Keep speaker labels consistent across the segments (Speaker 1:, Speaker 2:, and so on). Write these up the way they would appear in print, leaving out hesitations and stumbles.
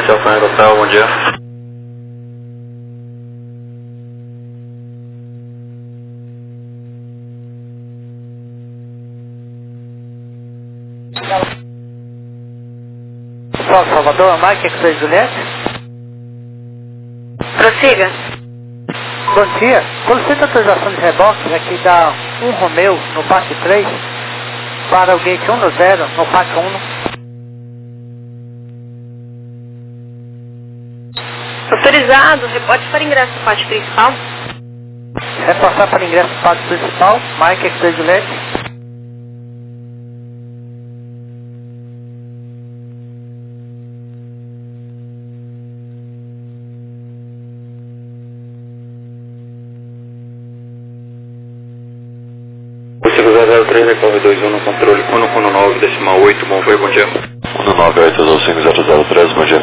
Speaker 1: Hotel Frango Hotel, bom dia.
Speaker 2: Salvador, Mike, aqui da Juliette.
Speaker 3: Prossiga.
Speaker 2: Bom dia. Solicita autorização de reboque aqui da um Romeo no Parque 3 para o gate 10 no Parque 1.
Speaker 3: Autorizado. Reporte para ingresso no pátio principal.
Speaker 2: É passar para ingresso no pátio principal. Mike, aqui da Juliette.
Speaker 1: O 5003 recorre 21 no controle 119 decimal 8, bom dia, bom dia.
Speaker 4: 198-5003, bom dia.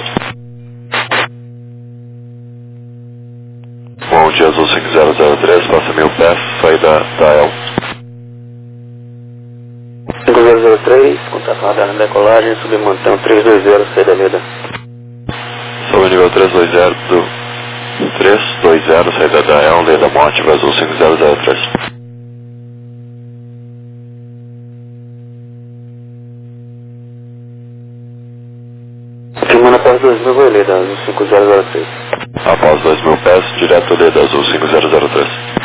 Speaker 4: Bom dia, Azul 5003, passa 1000 pés, saída da El.
Speaker 1: 5003, contato radar na decolagem, submantão 320, saída Leda.
Speaker 4: Sobre o nível 320 do 320, saída da El, Leda Monte, Azul 5003.
Speaker 1: Semana após 2000, vou Leda, Azul 5003.
Speaker 4: Após 2000 pés, direto Leda Azul 5003.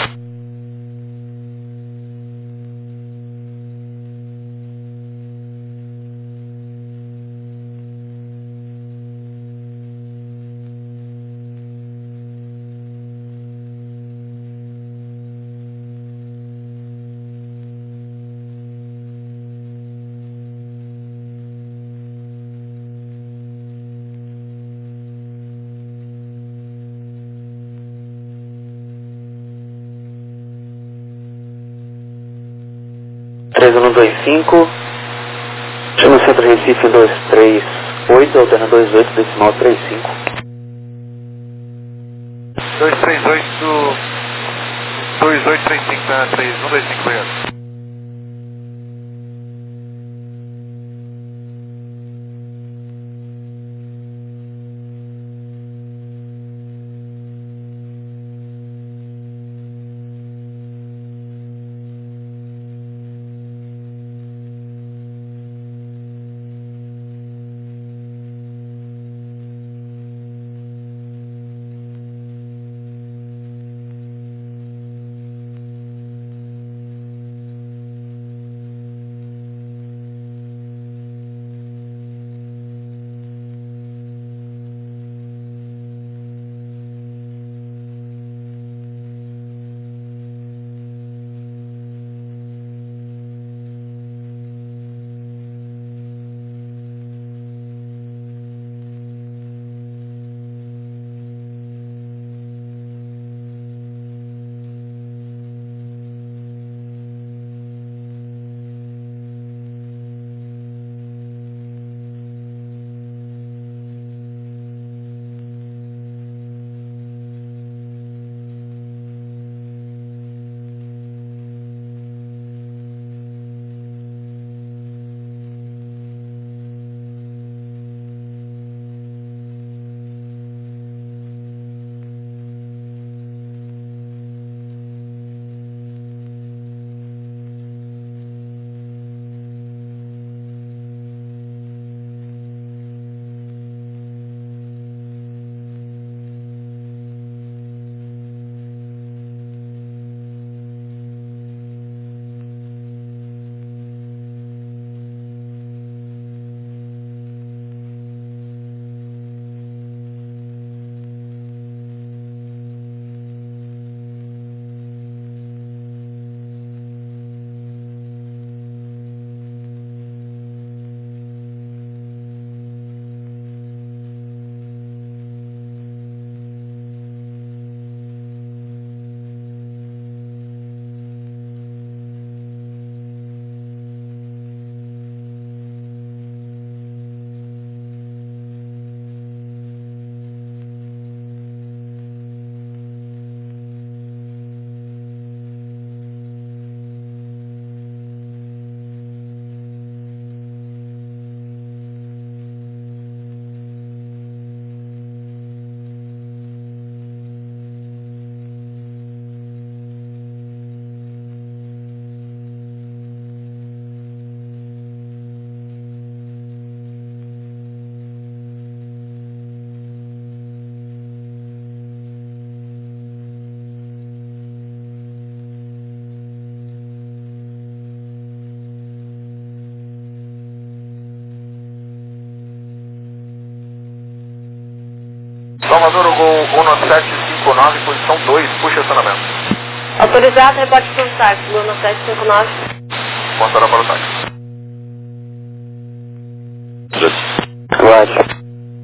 Speaker 1: Chama Centro Recife 238, alterna 28, decimal 35.
Speaker 2: 238 2835, tá? 3125, obrigado.
Speaker 5: Salvador, o Gol 1759, posição 2, puxa acionamento.
Speaker 3: Autorizado, reporte para o táxi, Gol 1759.
Speaker 5: Motora para o táxi.
Speaker 4: 3.
Speaker 1: Guarde.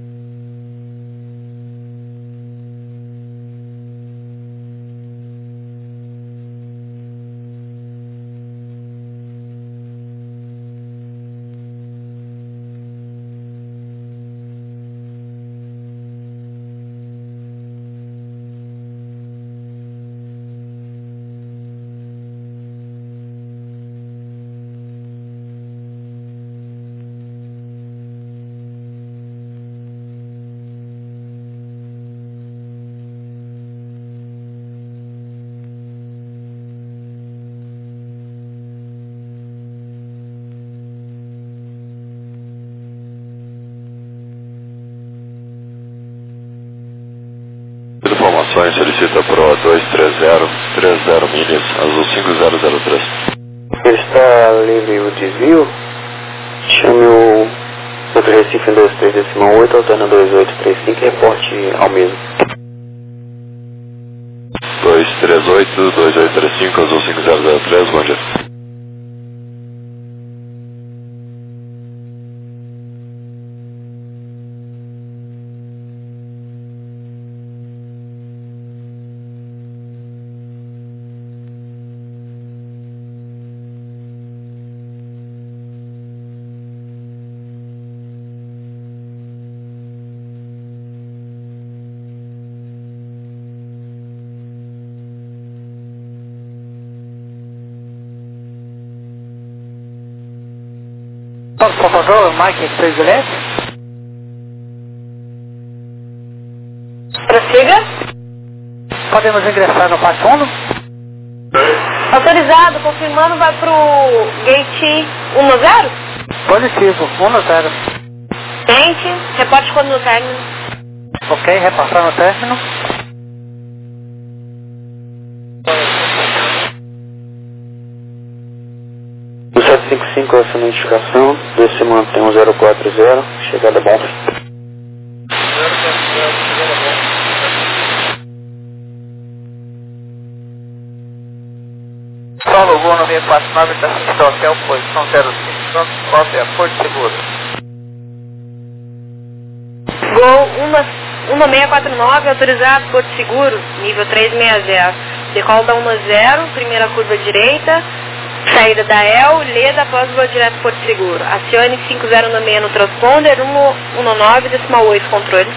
Speaker 4: Informações, solicita Pro 230, 30 milhas, azul 5003.
Speaker 1: Ele está livre o desvio. Chame o outro Recife em 23,8, alterna 2835 e reporte ao mesmo.
Speaker 4: 238, 2835, azul 5003, bom dia.
Speaker 2: Salvador, Mike 3 Juliette.
Speaker 3: Prossiga.
Speaker 2: Podemos ingressar no pátio 1?
Speaker 3: Autorizado, confirmando, vai pro gate 10?
Speaker 2: Positivo, 1-0.
Speaker 3: Tente, reporte quando no término.
Speaker 2: Ok, repassar no término.
Speaker 1: O 755 essa notificação, desce mantém o 040, chegada bom.
Speaker 5: Paulo, Gol 9649, está frente ao hotel, posição 05, pronto, cópia, Porto Seguro.
Speaker 3: Gol 1649, autorizado, Porto Seguro, nível 360. Decola da 10, primeira curva direita, saída da El, Leda, após voo direto Porto Seguro. Acione 5096 no transponder, 119,8 controle.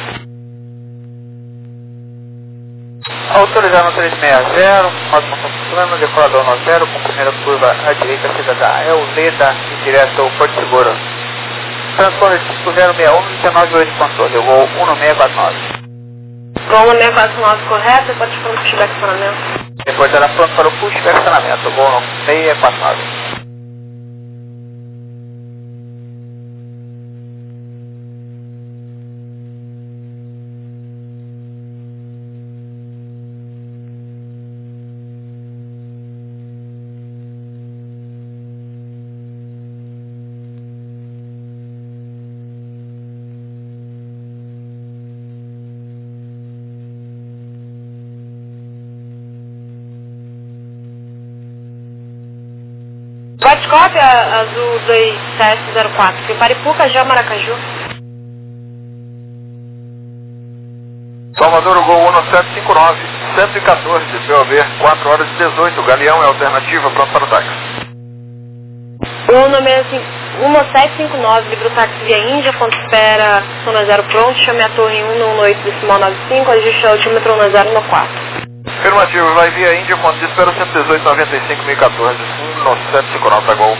Speaker 5: Autorizado no 360, modo motor plano, decolador 90, com primeira curva à direita, saída da El, Leda e direto ao Porto Seguro. Transponder 5061, 198 controle, eu vou 1649.
Speaker 3: Gol 1649 correto, pode ficar no pushback acionamento.
Speaker 5: Depois era pronto para o push e acionamento, Gol 649.
Speaker 3: Pode cópia azul 2704, prepare Puca, já Maracaju.
Speaker 5: Salvador, Gol 1759, 114, POV, 4 horas e 18, Galeão é alternativa, pronto para o táxi.
Speaker 3: Gol 1759, livro táxi via Índia, ponto espera, zona 0 pronto, chame a torre 118, decimal 95, ajuste a altímetro 1014.
Speaker 5: Afirmativo, vai via Índia, ponto de espera 118, 95, 1014, 1759, Gol.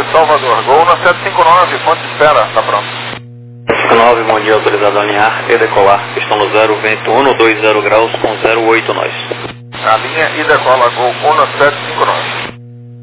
Speaker 5: Salvador, Gol 1759, ponto de espera, tá pronto.
Speaker 1: 59, bom dia, autorizado a alinhar e decolar. Questão no 0, vento 120 graus com 08 nós.
Speaker 5: A linha e decola, Gol 1759.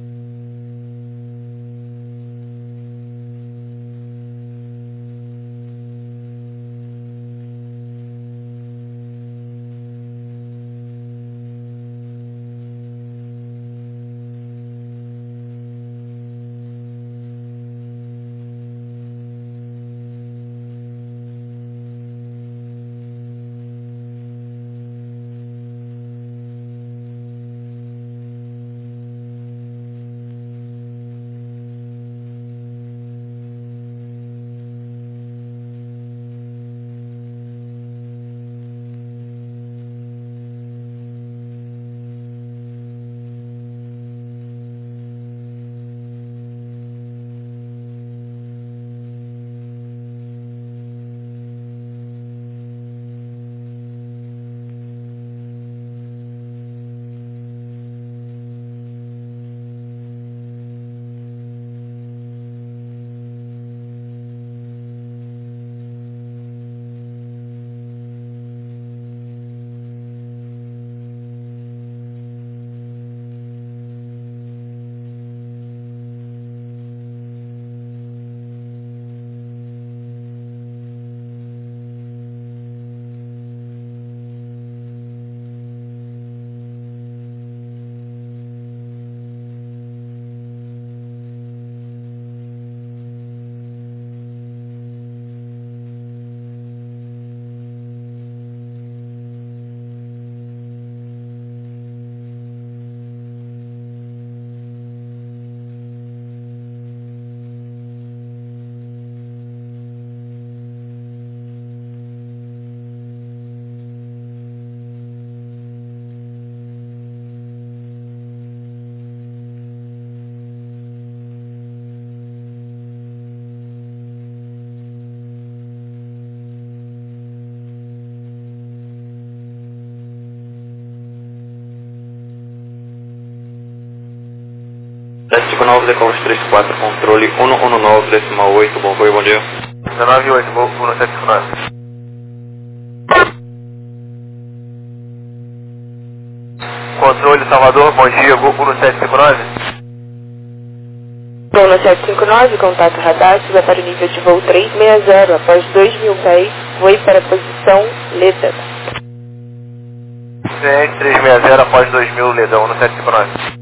Speaker 1: Técnico 9, decolas 34, controle 119,8, bom dia, bom dia.
Speaker 5: 198, Gol 1759. Controle Salvador, bom dia, Gol 1759.
Speaker 3: Gol 1759, contato radar, suba para o nível de voo 360, após 2.000 pés, voe para a posição Leda.
Speaker 5: CR 360, após 2000, Ledão 1759.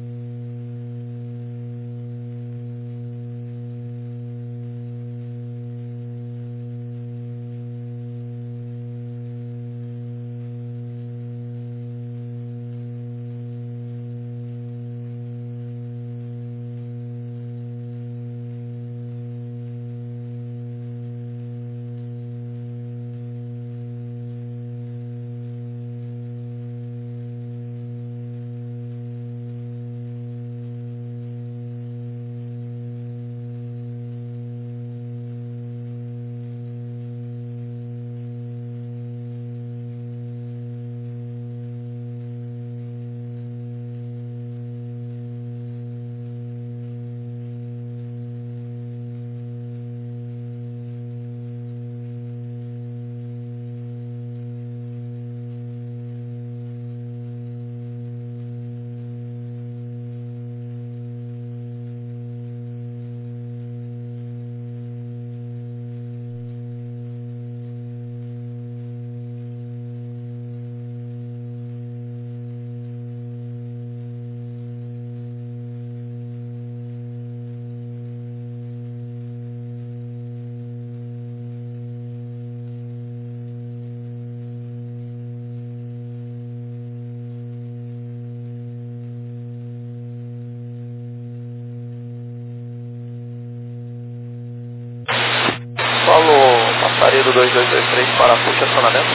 Speaker 1: Paulo, Passaredo 2223 para puxa acionamento.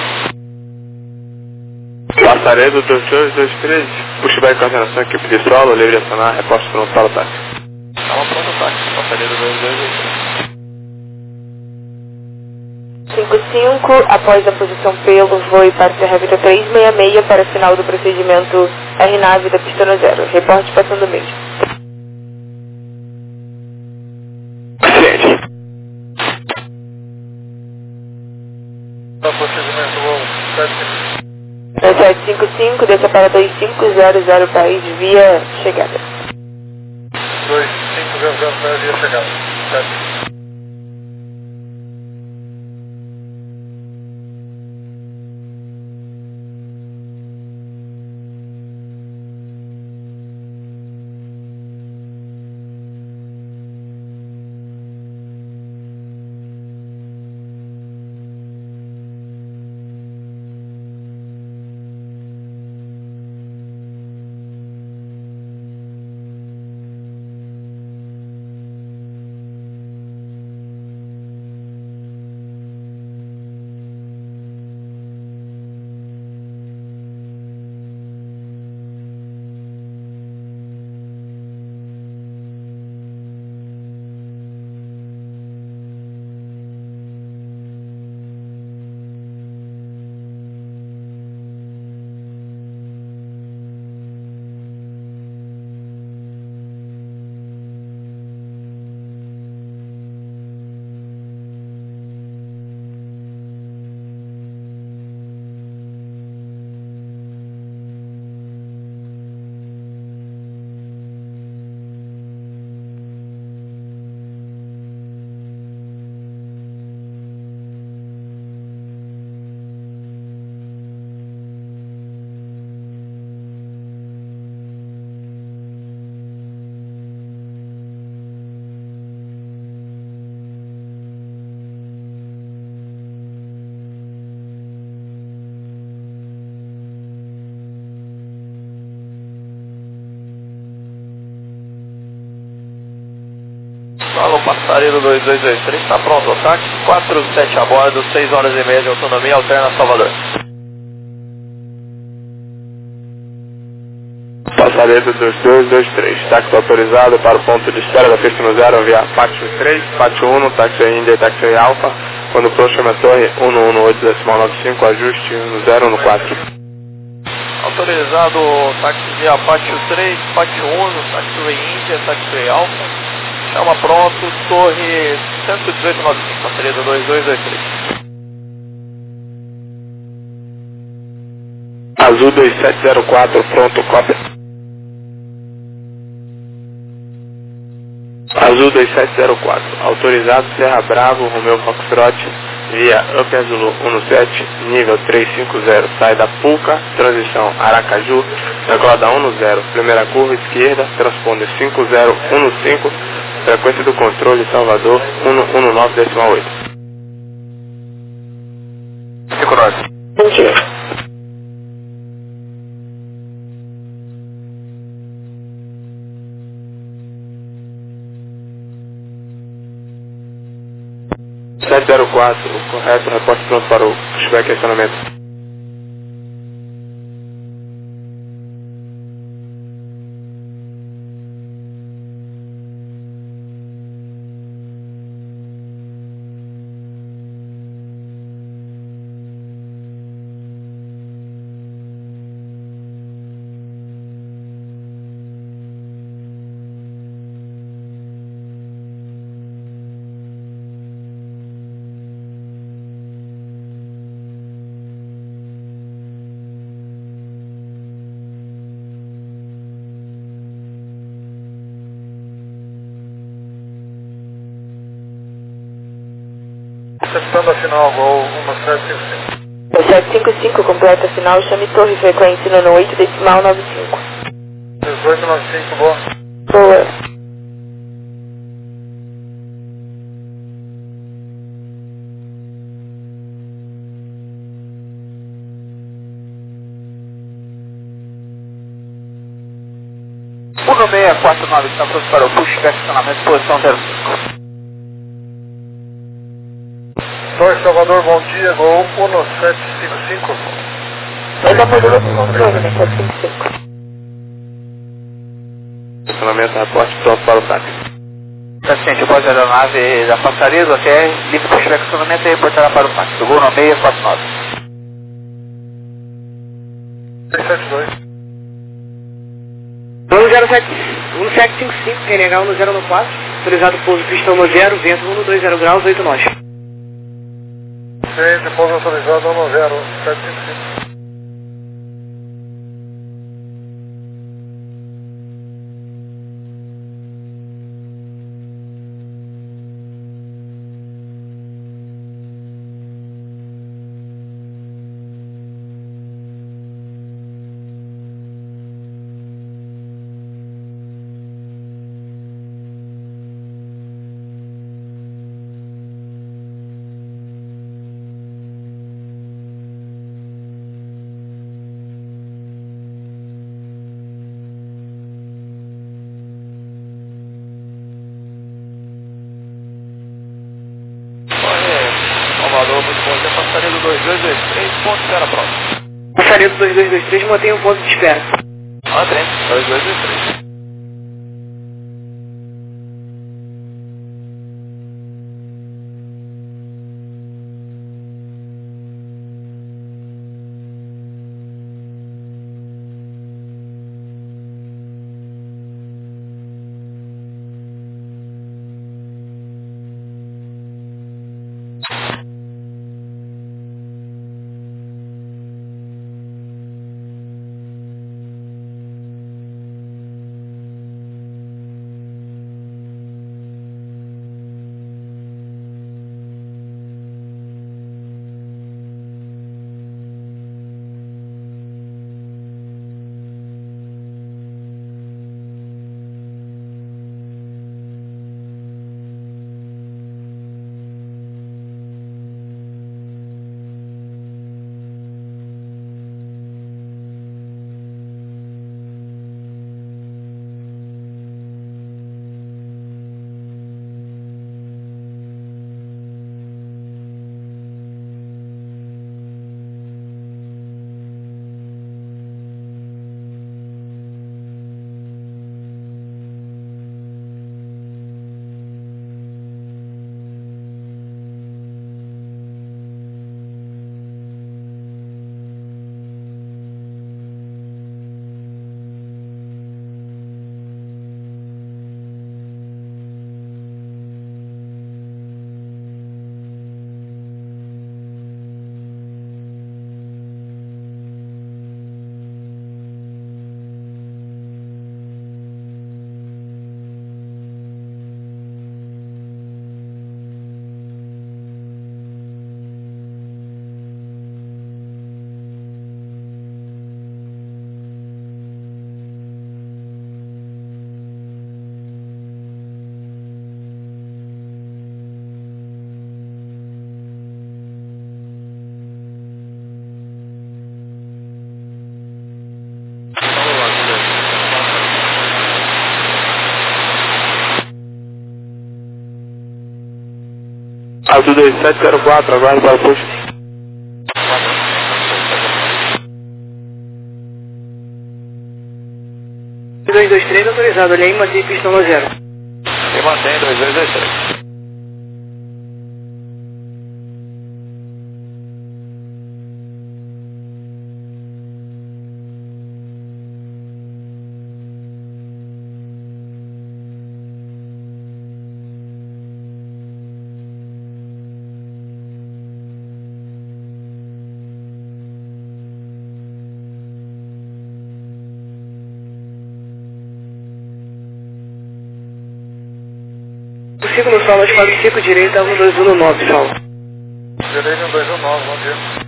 Speaker 6: Passaredo 2223, puxa back coordenação, equipe de solo, livre de acionar, reposto para um solo táxi.
Speaker 1: Estava pronto o táxi, Passaredo 2223.
Speaker 3: 55, após a posição pelo, voe para Serra Vida 366 para final do procedimento RNAV da pista no 0. Reporte passando mesmo.
Speaker 5: Procedimento voo
Speaker 3: 755, desça para 2500 país via chegada.
Speaker 5: 2500 via chegada. 7.
Speaker 7: Alô, passageiro 2223, está pronto, ataque 47 a bordo, 6 horas e meia de autonomia, alterna Salvador.
Speaker 6: Passageiro 2223, táxi autorizado para o ponto de espera da pista no zero via Pátio 3, Pátio 1, táxi Índia e táxi Alfa, quando próximo à torre 118.95, ajuste no 014.
Speaker 7: Autorizado, táxi via Pátio 3, Pátio 1, táxi Índia, táxi Alfa. Chama pronto, torre 118.95, passageiro 2223.
Speaker 6: Azul 2704, pronto, cópia. Azul 2704, autorizado Serra Bravo, Romeu Foxtrot, via Up Azul 17, nível 350, sai da Pulca, transição Aracaju, decola 10, primeira curva esquerda, transponder 5015, frequência do controle Salvador 119.8.
Speaker 5: 59.
Speaker 3: Bom dia.
Speaker 6: o correto, reporte pronto para o pushback e acionamento.
Speaker 5: Recepção final, voo 1755.
Speaker 3: 755, completa final, chame torre, frequência no 8 decimal 95.
Speaker 5: 1895, boa.
Speaker 3: Boa.
Speaker 5: Uno 649, está pronto para o pushback acionamento, posição 05. Torre Salvador, bom dia, gol 1755.
Speaker 3: Vai dar modula do controle, né? 755.
Speaker 6: Acionamento, reporte pronto para o táxi.
Speaker 5: Paciente, após a aeronave da passaria do ATR, livre pushback acionamento e reportará para o táxi. Gol 649. 372.
Speaker 2: 1755, QNH 1014, autorizado pouso pista 10, vento 120 graus, 8 nós.
Speaker 5: 223, depósito autorizado 10755.
Speaker 7: Salvador, muito bom dia, passaria do 2223, ponto de espera próximo.
Speaker 2: Passaria do 2223, mantenha um ponto de espera.
Speaker 7: André, 2223.
Speaker 6: Azul 2704, aguarde para o puxo.
Speaker 2: E 223 autorizado, olha aí, mantém pistão no zero.
Speaker 7: E mantém 2223.
Speaker 2: O 5 no solo, 45 direita, 1219, solo.
Speaker 5: Direita 1219, bom dia.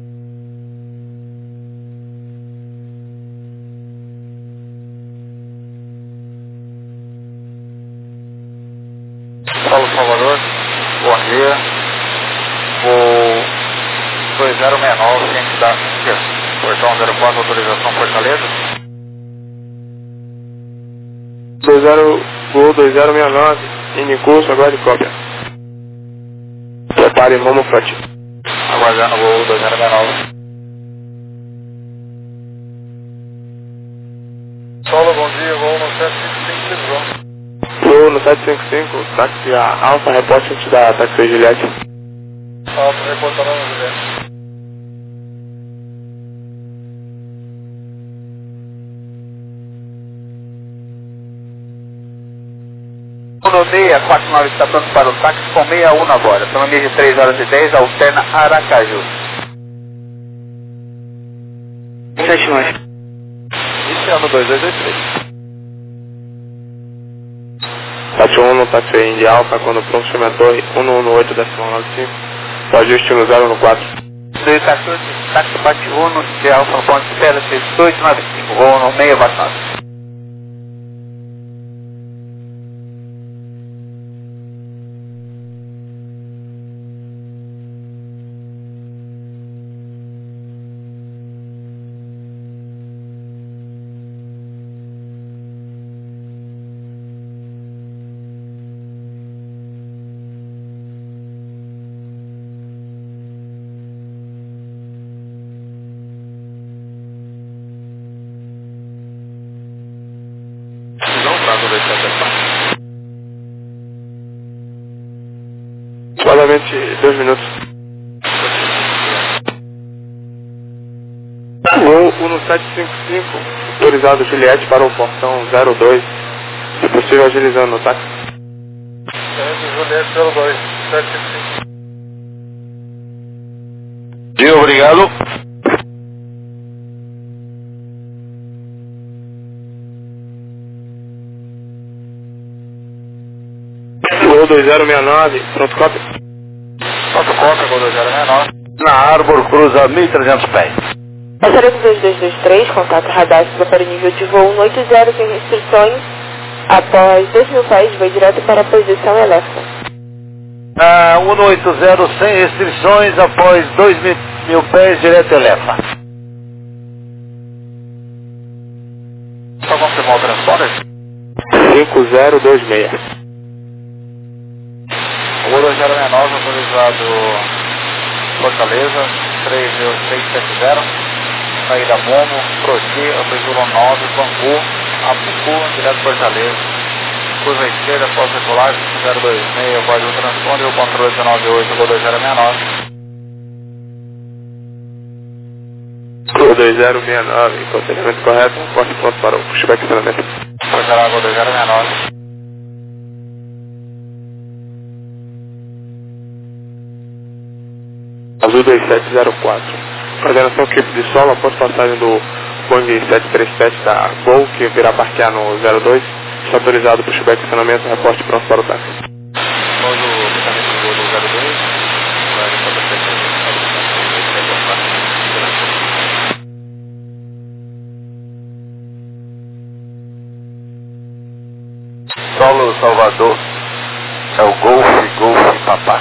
Speaker 5: Paulo Salvador, bom dia. O 2069, ciente da Índia, portão 04, autorização Fortaleza.
Speaker 6: 2069, em curso, aguarde cópia. Prepare Momo Front.
Speaker 5: Aguardando o voo 2069. Solo, bom dia, voo no 755 Lisboa.
Speaker 6: Voo no 755, táxi a Alfa, reporte antes da táxi Juliette.
Speaker 5: Alfa, reportando no Juliette. 0649 está pronto para o táxi com 61 agora. São de 3 horas e 10, alterna Aracaju.
Speaker 1: 7 mais.
Speaker 7: Iniciando 2223.
Speaker 6: Táxi 1, táxi Indy Alfa, quando pronto, chame a torre 118,95. O ajuste no 014.
Speaker 5: 214, táxi bate 1 de Alfa Ponte Espera 6895, voo no 649.
Speaker 6: Aproximadamente 2 minutos. Voo 1755, autorizado Juliette para o portão 02, se possível agilizando no táxi.
Speaker 5: Juliette 02, 755.
Speaker 7: Sim, obrigado.
Speaker 6: Voo 2069, pronto cópia.
Speaker 5: Pronto cópia, gol 2069.
Speaker 7: Na Arbor cruza 1.300 pés.
Speaker 3: Passaredo 2223, contato radar para o nível de voo 180 sem restrições. Após 2.000 pés, vai direto para a posição elétrica.
Speaker 7: 180 sem restrições, após 2.000 pés, direto Elefa.
Speaker 5: Só confirmar o transponder?
Speaker 6: 5026.
Speaker 5: O gol 2069, autorizado Fortaleza, 30670. Saída Momo, Proti, Apertura 9, Bangu, Apucu, direto Fortaleza. Curva esquerda, após regulagem, 026, guarda o transponder, o controle 198, gol 2069.
Speaker 6: Gol 2069, contenimento correto, corte pronto para o pushback acionamento.
Speaker 5: Fortaleza, gol 2069.
Speaker 6: Azul 2704. Coordenação equipe de solo após passagem do Boeing 737 da Gol, que virá parquear no 02. Está autorizado para o pushback acionamento, reporte pronto para o táxi.
Speaker 5: Após o mecanismo do gol 02, vai
Speaker 7: Solo Salvador. É o Golf, Papá.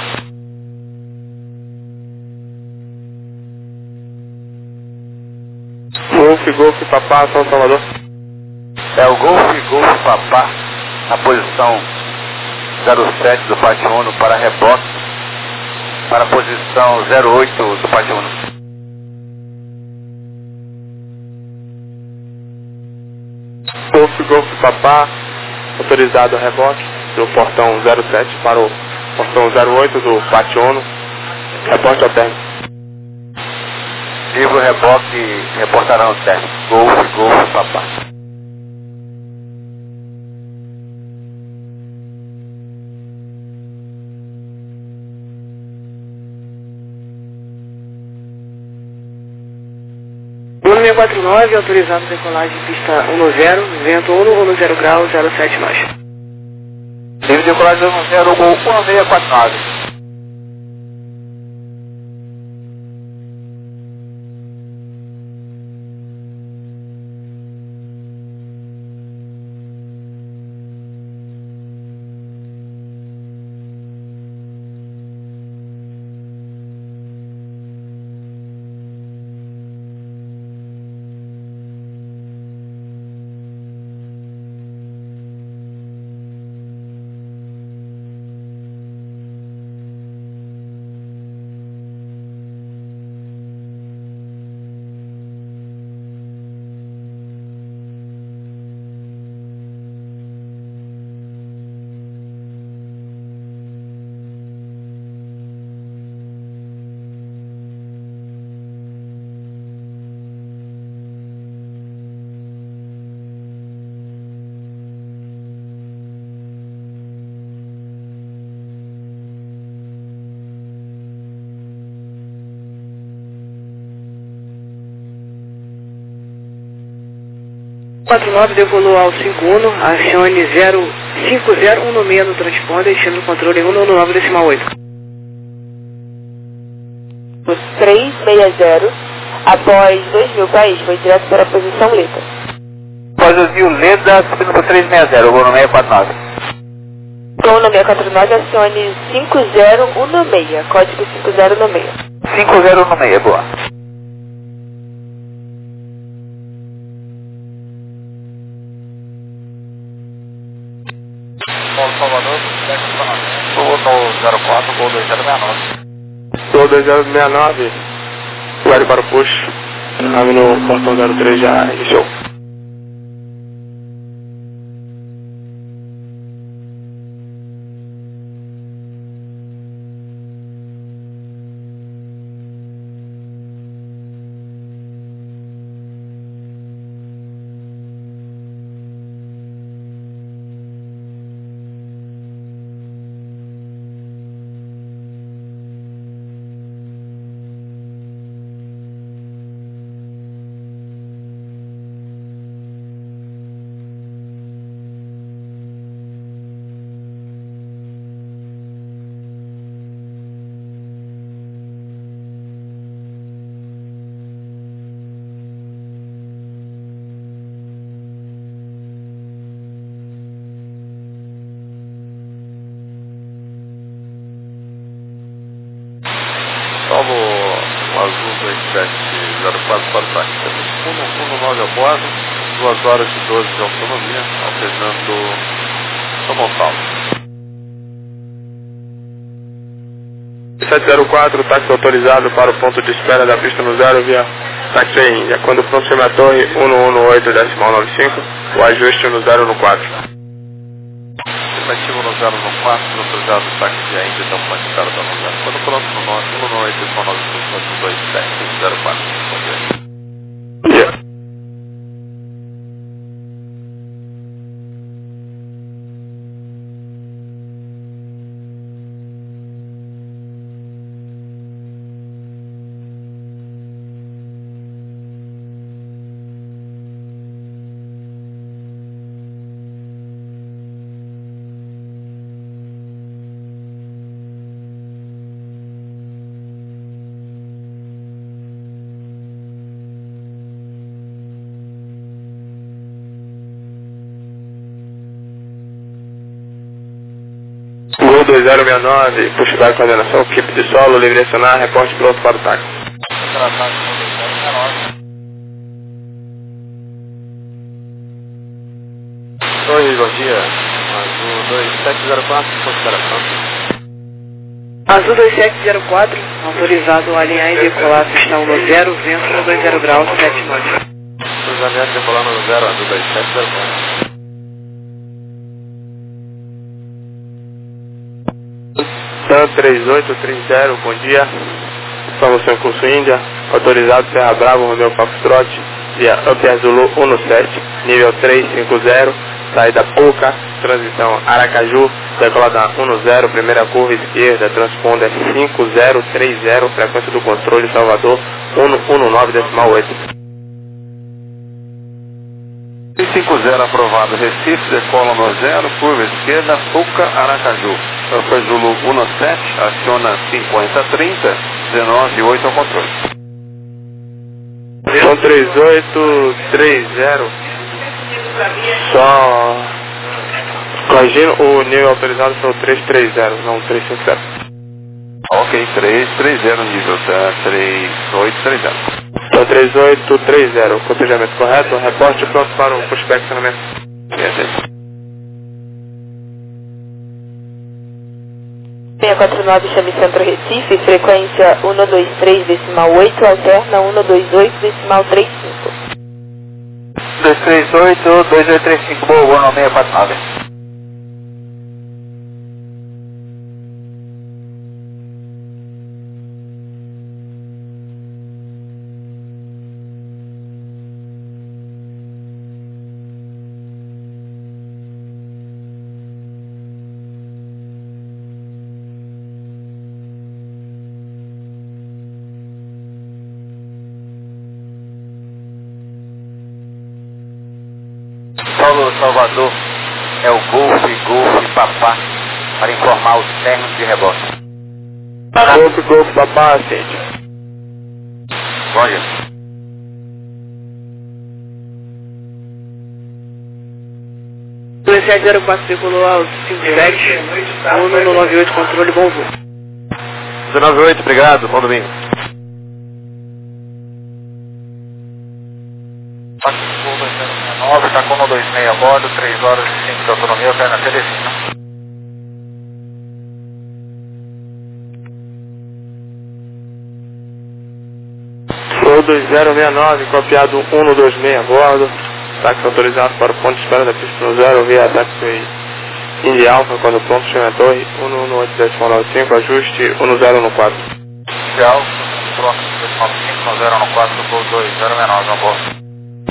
Speaker 6: Golf, Papá, São Salvador.
Speaker 7: É o Golf, Papá. Na posição 07 do Pátio Uno para reboque. Para a posição 08 do Pátio Uno.
Speaker 6: Golf, Papá, autorizado a reboque do portão 07 para o portão 08 do Pátio Uno. Reporte ao término.
Speaker 7: Livro reboque, reportarão o teste. Golf, Papá.
Speaker 1: Uno 649, autorizado decolagem pista 10, vento 1 0 grau, 07 mais.
Speaker 5: Livre de decolagem 10, gol 1649.
Speaker 8: 49 devolou ao 51, acione 050196 no transponder, destino do controle 119 decimal 8.
Speaker 3: 360, após 2000 país, foi direto para a posição Leda.
Speaker 5: Após o Zio Leda, subindo para 360, vou no 649.
Speaker 3: Então, no 649, acione 5016, código 5016.
Speaker 5: 5016, boa. Paulo Salvador, estou no 04, gol 2069.
Speaker 6: Gol 2069, guarde para o push, nave no portão 03 já iniciou.
Speaker 7: Salvo Azul 2704 para o táxi. 119 a bordo, 2 horas e 12 de autonomia, alternando São Gonçalo.
Speaker 6: 704, táxi autorizado para o ponto de espera da pista no 0 via táxi Índia. Quando aproxima a torre 118 decimal 95, o ajuste no 0 no 4.
Speaker 7: Estimativa no 0 no 4, autorizado o táxi ainda está uma escala da no 0. Quando pronto no 118 decimal 95, 27, 04. Bom dia.
Speaker 6: Yeah. Gol 2069, puxar coordenação, equipe de solo, livre acionar, reporte pronto para o táxi.
Speaker 7: Oi, bom dia. Azul 2704, consideração.
Speaker 8: Azul 2704, autorizado a alinhar e decolar pistão no 0, vento no 20 graus, 7 noites.
Speaker 7: Cruzamento decolando no 0, Azul 2704.
Speaker 6: TAM 3830, bom dia. Informação curso Índia, autorizado Serra Bravo, Romeo Foxtrot, via Up Azulu 17, nível 350, saída Pouca, transição Aracaju, decolada 10, primeira curva esquerda, transponder 5030, frequência do controle Salvador 119 decimal 8.
Speaker 9: 50 aprovado, Recife, decola no 0, curva esquerda, Pouca, Aracaju. Alfa Zulu 17, aciona 5030, 19,8 ao controle.
Speaker 6: São 3830, só corrigindo, o nível autorizado foi o 330, não o 350.
Speaker 9: Ok, 330 nível, tá? 3830.
Speaker 6: Então 3830, cotejamento correto, reporte pronto para o pushback-cionamento.
Speaker 3: 649, chame Centro Recife, frequência 123 decimal 8, alterna 128 decimal 35.
Speaker 5: 238, 2835, boa, no 649. Salvador é o Golf Papá para informar os términos de rebote.
Speaker 6: Golf Papá, acende.
Speaker 5: Bom dia.
Speaker 8: O 2704 circulou aos 57, Uno no 98, controle, bom voo.
Speaker 5: 98, obrigado, bom domingo. Táxi 2069, está com 126 a bordo, 3 horas e 5 de autonomia, eu quero na Teresina.
Speaker 6: Flow 2069, copiado 126 a bordo. Táxi autorizado para o ponto de espera da pista no 0 via táxi Indy Alpha, quando pronto chega na torre, 118.95, ajuste 1014.
Speaker 5: Indy Alpha, pronto, 295, 1014, voo 2069 a bordo.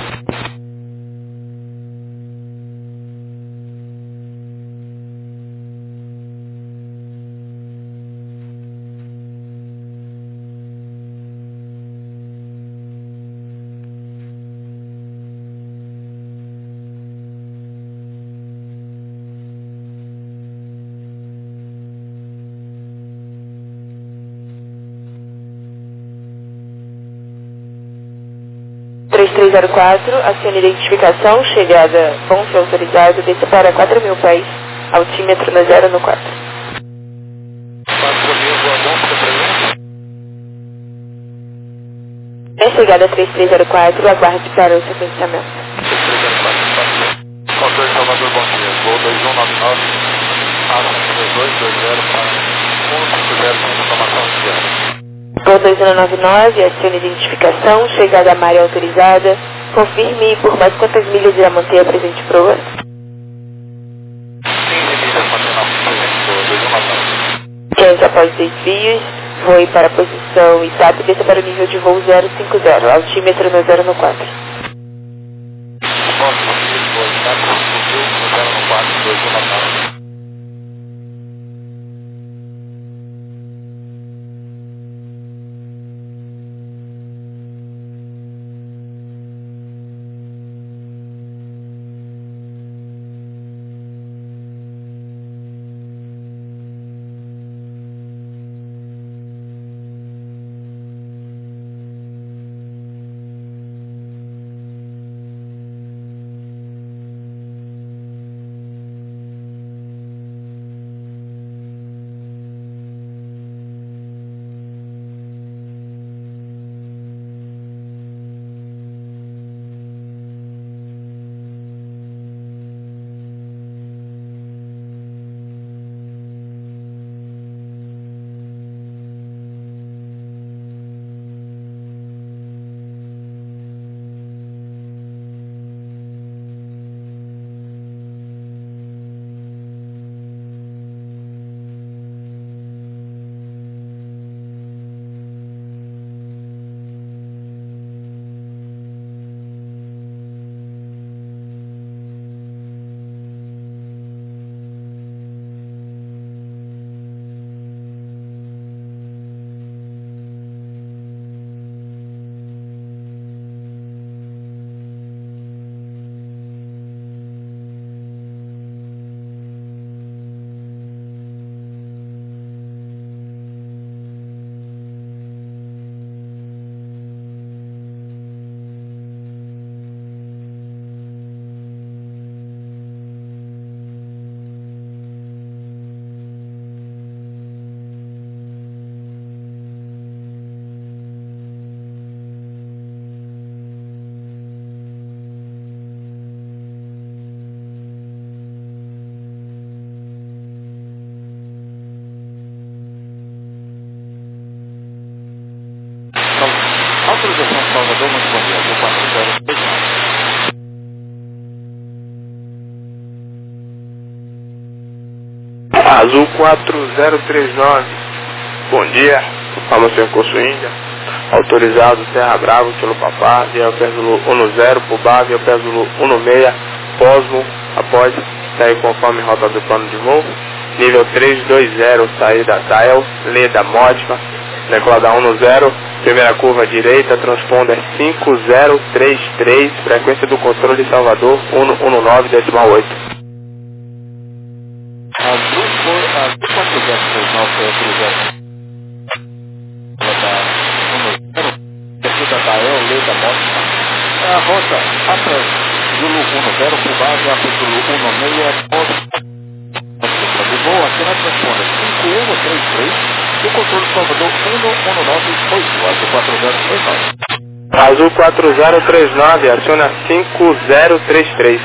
Speaker 3: Acione identificação, chegada, ponto autorizado, desça para 4.000 pés, altímetro no 0 no 4.
Speaker 5: 4.000, boa bom,
Speaker 3: É chegada 3304, aguarde para o sequenciamento.
Speaker 5: 3304, Controle Salvador, bom dia, voo 2199, ASA 2220 para 150, com informação inicial.
Speaker 3: Voo 2199, acione identificação, chegada à área autorizada, confirme por mais quantas milhas irá manter a presente proa.
Speaker 5: 15 milhas mantendo presente proa, 2199.
Speaker 3: 15 após desvios, voe para a posição ITAP e desça para o nível de voo 050, altímetro no 0 no 4.
Speaker 5: Bom dia, voo ITAP, subiu no 0 no 4, 2199. Autorização Salvador, muito bom dia, voo 4039.
Speaker 6: Azul 4039, bom dia, informação em curso Índia, autorizado Serra Bravo, pelo Papá, via Pésulo 10, Pubá, via Pésulo 16, Posmo, após sair conforme rota do plano de voo, nível 320, saída Tael, Leda Módica, decolada 10, Primeira curva direita, transponder 5033, frequência do controle Salvador 119,8.
Speaker 10: Azul 4039 foi autorizado. Descida da El, Leda, Moto. A rota após Zulu 10, por base, após Zulu 16, de voo aqui na transponder 5133, e o controle Salvador 119,8,
Speaker 6: Azul 4039, aciona 5033.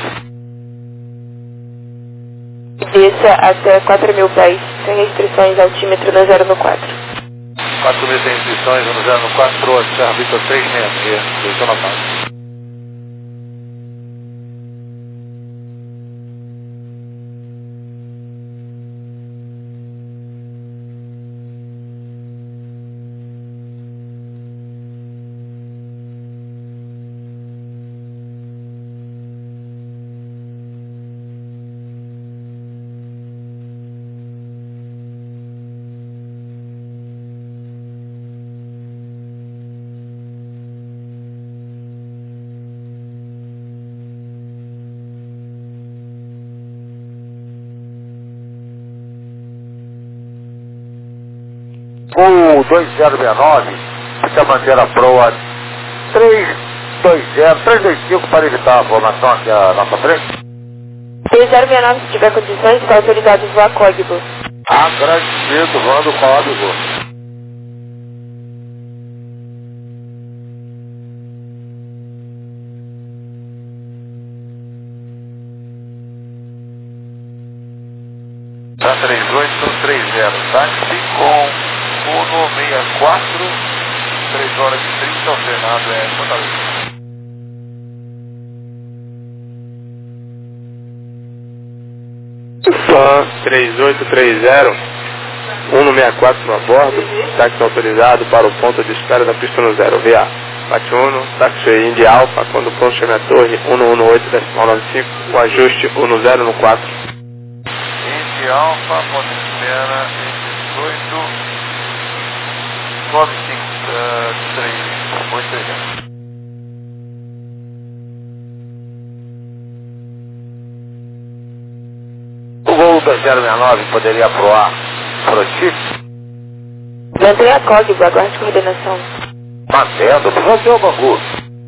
Speaker 3: Desça até 4.000 pés, sem restrições, altímetro no 0 no 4.
Speaker 9: 4.000 sem restrições, no 0 no 4, Serra Vitor 366, posição na paz.
Speaker 10: O 2069, fica a bandeira proa 325 para evitar a formação aqui à nossa frente.
Speaker 3: 3069, se tiver condições, está autorizado o voar código.
Speaker 10: Agradecido, voando código.
Speaker 9: Tá 3830, táxi com 164, 3 horas e 30, alternado Fortaleza.
Speaker 6: Pan 3830, 164 a bordo, táxi autorizado para o ponto de espera da pista no 0, VA. Bate 1, táxi Indy Alpha, quando pronto chega a torre 118,95, o ajuste 10 no 4.
Speaker 9: Indy Alpha, ponto de espera, 1895, 3.
Speaker 10: O voo 2069 poderia proar Froti?
Speaker 3: Mantenha código, aguarde coordenação.
Speaker 10: Mantendo, por favor, Bangu.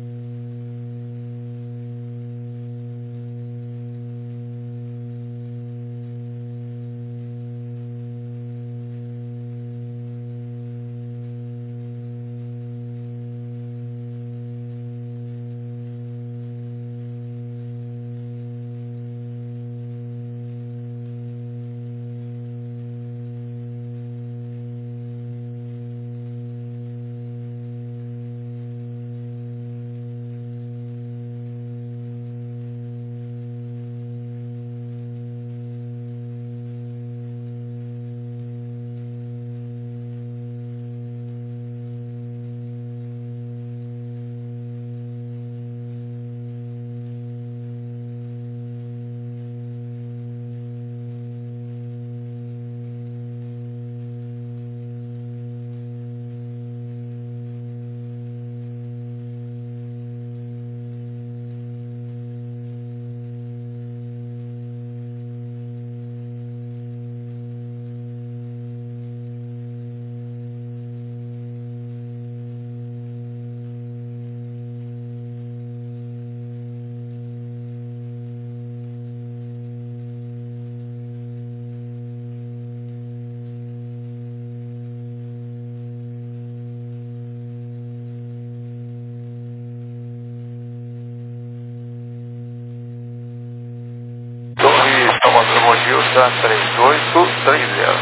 Speaker 9: Mobilsa 3830.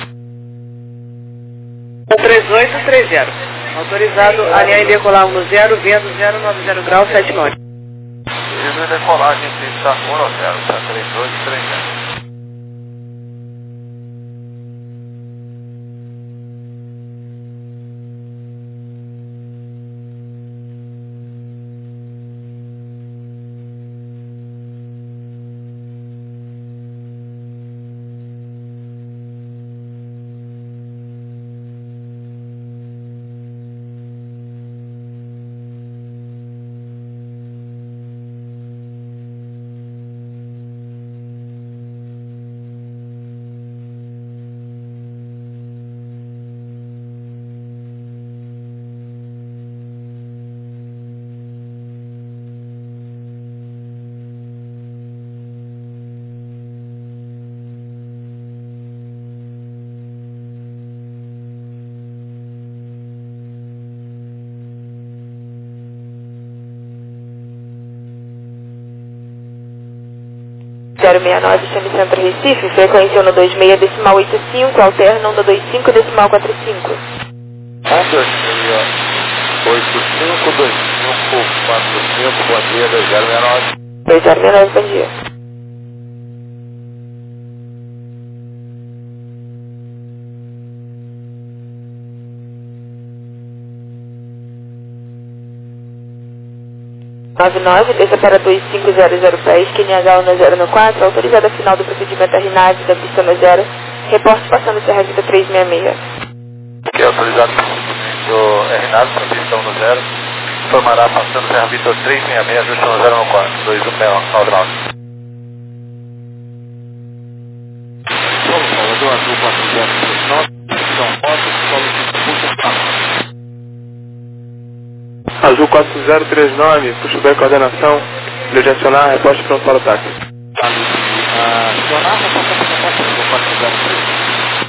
Speaker 8: 3830. Autorizado, alinhar e decolar 10, vento 090 graus, 7 knots.
Speaker 9: Livre decolagem, pista 10, tá 3830.
Speaker 3: 069, chame Centro Recife, frequência 126, decimal 85, alterna 125, decimal 45.
Speaker 10: 852545, bom dia, 2069.
Speaker 3: 2069, bom dia. Desça para 250 pés, QNH 1094, autorizada a final do procedimento RNAV da pista 0, reporte passando Serra Vida 366.
Speaker 10: Que é autorizado o procedimento RNAV da pista 10, informará passando Serra Vida 366, ajuste 1094, 21699. Solo Salvador, azul 4039, São Paulo, solo de
Speaker 6: Azul 4039, puxa bem a coordenação, direcionar, reposte pronto para o táxi.
Speaker 10: Acionar, reposta para o táxi, azul 4039.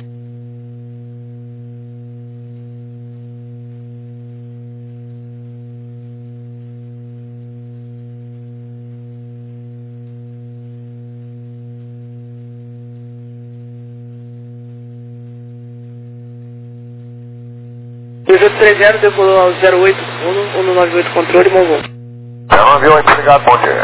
Speaker 8: ...2830 decolou ao 081-198 controle, Mongol.
Speaker 10: Avião ligado, bom dia.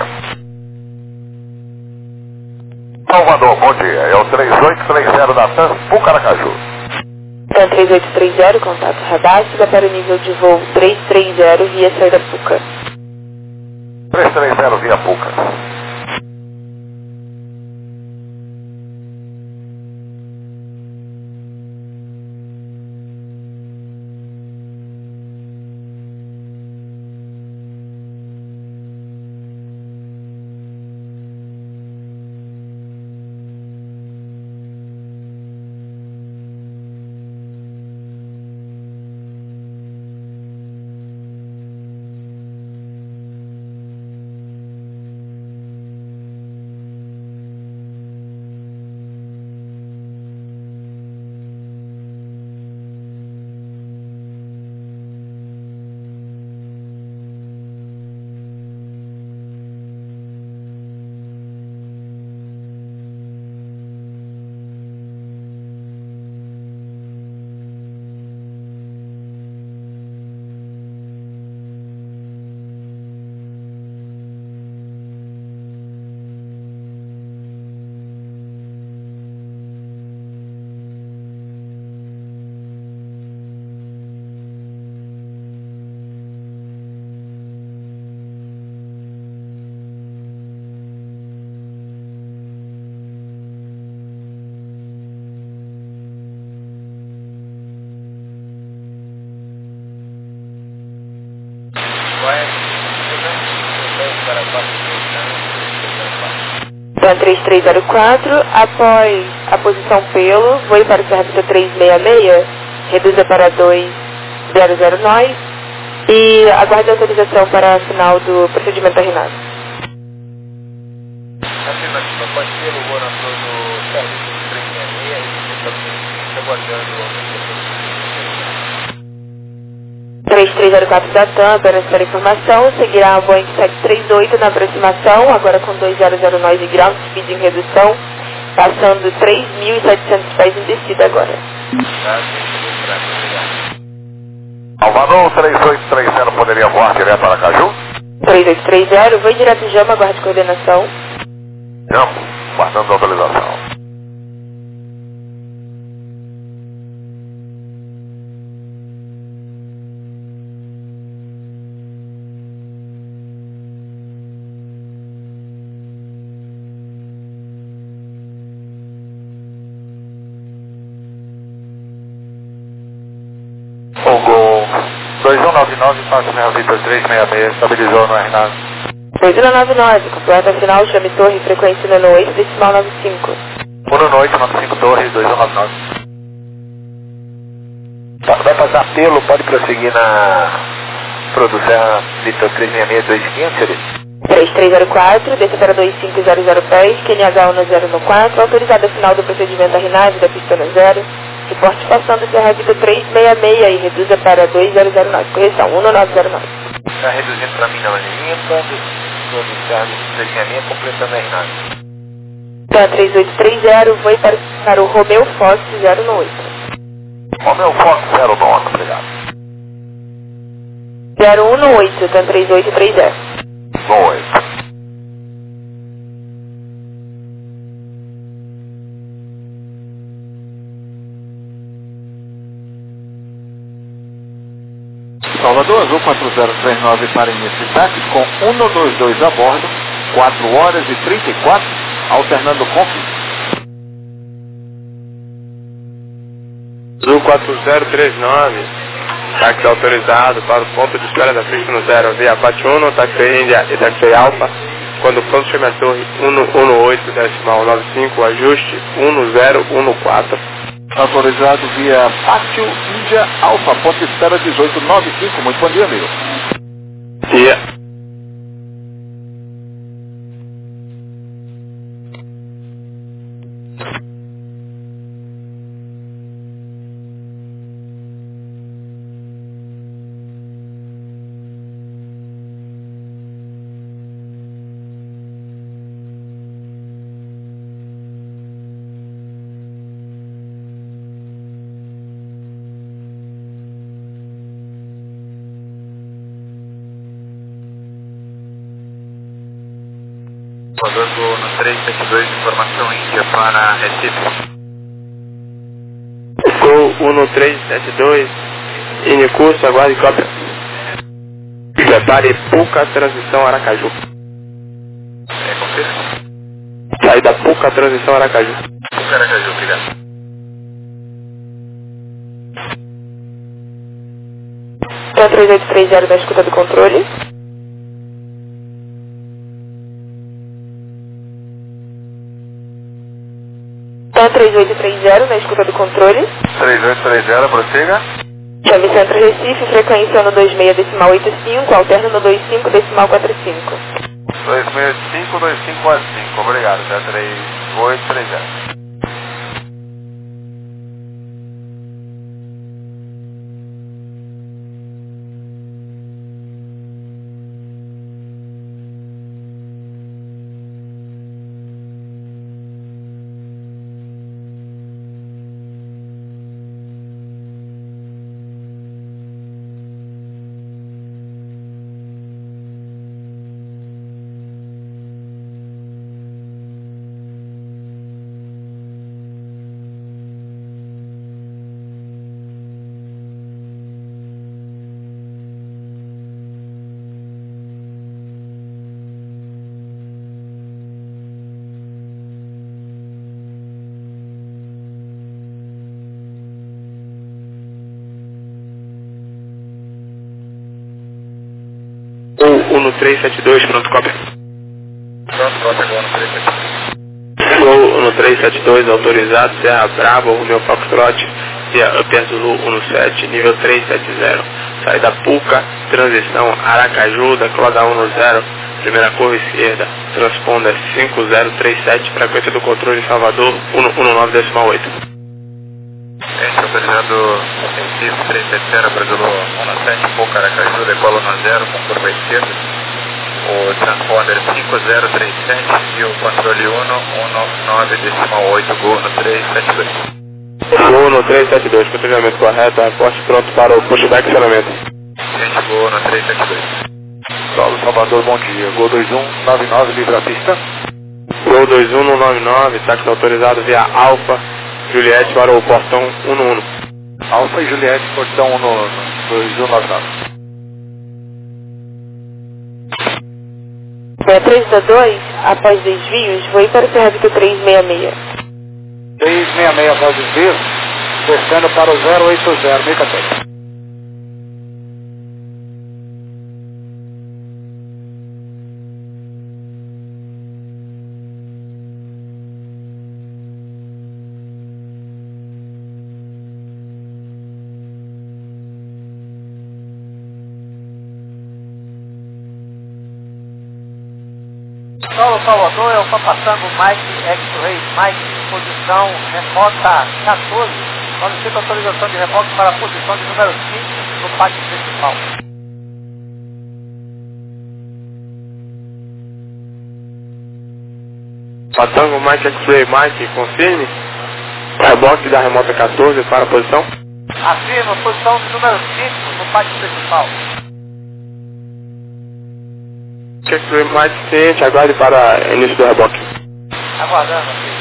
Speaker 10: Salvador, bom dia. É o 3830 da TAM, Pucaracaju.
Speaker 3: TAM 3830, contato radar, siga para o nível de voo 330 via saída Puca.
Speaker 10: 330 via Puca.
Speaker 3: TAM 3304, após a posição pelo, voe para o Serra Vida 366, reduza para 200 e aguarde a autorização para a final do procedimento RNAV.
Speaker 10: Afirmativa, pode ser o morador do serviço 366 e aguardando o
Speaker 3: 3304 da TAM, apenas para informação, seguirá a Boeing 738 na aproximação, agora com 200 nós de ground speed em redução, passando 3.700 pés em descida agora.
Speaker 10: Salvador 3830 poderia voar direto para Aracaju?
Speaker 3: 3830, voe direto em Jama, aguarde coordenação.
Speaker 10: Jama, guardando a autorização. Fogo 2199, passa Serra Vida 366, estabilizou no RNAV.
Speaker 3: 2199, completa a final, chame torre, frequência 198, decimal 95.
Speaker 10: 198, 95 Torres, 2199. Vai passar pelo, pode prosseguir na produção Vitor 366, 2500, seria?
Speaker 3: 3304, desça para 2500 pés, QNH 1094, autorizada a final do procedimento RNAV da pista 0, reporte passando Serra Vida 366 e reduza para 2009, correção 1909.
Speaker 10: Está reduzindo para mim na linha limpa, todo o Serra Vida 366, completando a RNAV.
Speaker 3: Tá 3830, vou para o Romeo Fox 018.
Speaker 10: Romeo Fox 018, obrigado.
Speaker 3: 018, tá 3830.
Speaker 10: 18. Salvador, Azul 4039 para início de táxi com 122 a bordo, 4 horas e 34, alternando com
Speaker 6: Azul 4039, táxi autorizado para o ponto de espera da pista no 0, via Apache 1, táxi Índia e táxi Alfa, quando pronto chame a torre 118,95, ajuste 1014.
Speaker 10: autorizado via Pátio Índia Alfa, ponto de espera 1895. Muito bom dia, amigo.
Speaker 6: Dia.
Speaker 9: Rodando no 372, informação Índia para Recife.
Speaker 6: Gol 1372, em curso, aguarde cópia. Prepare Puca, transição Aracaju.
Speaker 9: Confirma.
Speaker 6: Saída Puca, transição Aracaju.
Speaker 9: Puca, Aracaju, obrigado.
Speaker 3: Tá 3830 na escuta do controle. Tá 3830 na escuta do controle.
Speaker 9: 3830, prossiga.
Speaker 3: Chave Centro Recife, frequência no 26,85, alterno no 25,45.
Speaker 9: 265, 2545, obrigado, 3830.
Speaker 6: Gol 1372, pronto, cópia.
Speaker 9: Pronto, cópia, Gol 1372.
Speaker 6: Gol 1372, autorizado, Serra Bravo, Romeo Foxtrot, via Up Azul 17, nível 370. Saída Puca, transição Aracaju, decloda 10, primeira curva esquerda, transponder 5037, frequência do controle Salvador 119,8.
Speaker 9: Este autorizado Recife 370, Brasil 17, Puca, Aracaju, decola 10, com curva esquerda. O transponder 5037 e o controle 119,8, Gol no 372.
Speaker 6: Gol no 372, procedimento correto, reporte pronto para o pushback e acionamento.
Speaker 9: Gente, Gol no 372.
Speaker 10: Saulo Salvador, bom dia. Gol 2199, livre a pista.
Speaker 6: Gol 21199, táxi autorizado via Alfa, Juliette para o portão 11.
Speaker 10: Alfa e Juliette, portão 2199.
Speaker 3: É 322, após desvios, vou para o Cerrado 366.
Speaker 2: 366 após desvios, descendo para o 080, Micatek. Saulo Salvador, eu estou passando o Mike X-Ray, Mike, posição remota 14, solicito autorização de remoto para a posição de número 5 no pátio principal.
Speaker 6: Patango Mike X-Ray Mike, confirme. Reboque da remota 14 para a posição.
Speaker 2: Afirma, posição de número 5 no pátio principal.
Speaker 6: X-Ray Mike ciente, aguarde para início do reboque.
Speaker 2: Aguardando, afirma.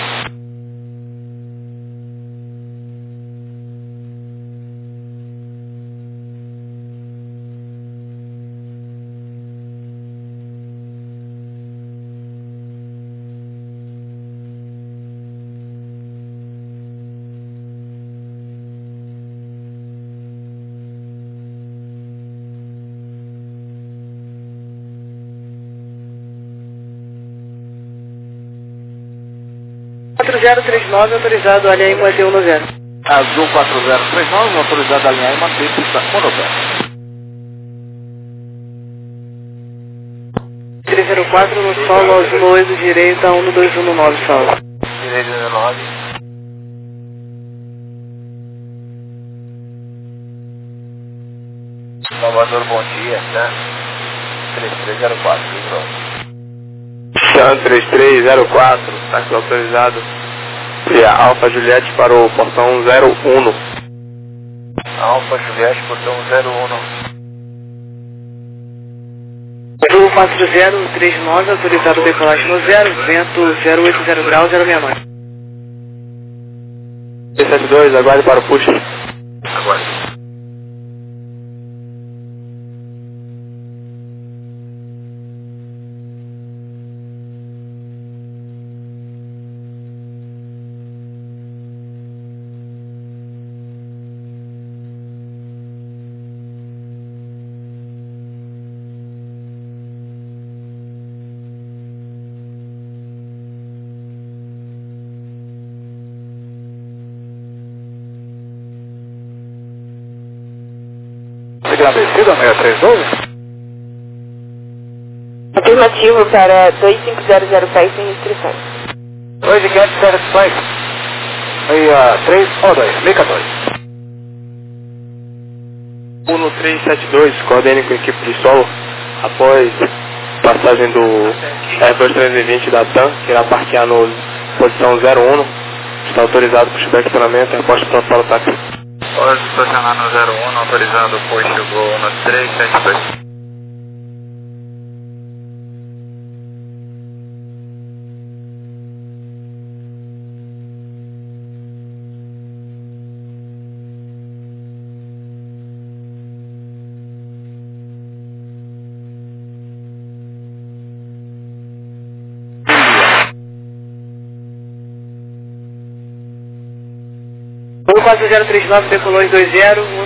Speaker 8: Autorizado a alinhar e manter 1-0.
Speaker 10: Azul 4039, autorizado a alinhar e manter pista 1-0.
Speaker 8: 304 no solo, azul 8, direita 12119, solo.
Speaker 5: Direito 19. Salvador, bom dia, tá? 3304, pronto.
Speaker 6: Chan 3304, táxi autorizado. Via Alfa Juliette para o portão 01.
Speaker 5: Alfa Juliette, portão 01.
Speaker 8: Azul 4039, autorizado decolagem no 0, vento 080 graus, 069.
Speaker 6: 372, aguarde para o push.
Speaker 5: Aguarde.
Speaker 10: Agradecido, 632.
Speaker 3: Afirmativo para 25006 sem restrições.
Speaker 10: 2 de Cat Satisfy. Aí, 3 ou 2, Mica 2.
Speaker 6: 1372, coordene com a equipe de solo após passagem do Airbus 320 da TAM, que irá parquear no posição 01. Está autorizado para o estacionamento, aposta para o táxi.
Speaker 9: Pode estacionar no 01, autorizado o posto Gol no 372.
Speaker 8: Azul 4039, decolou em 20,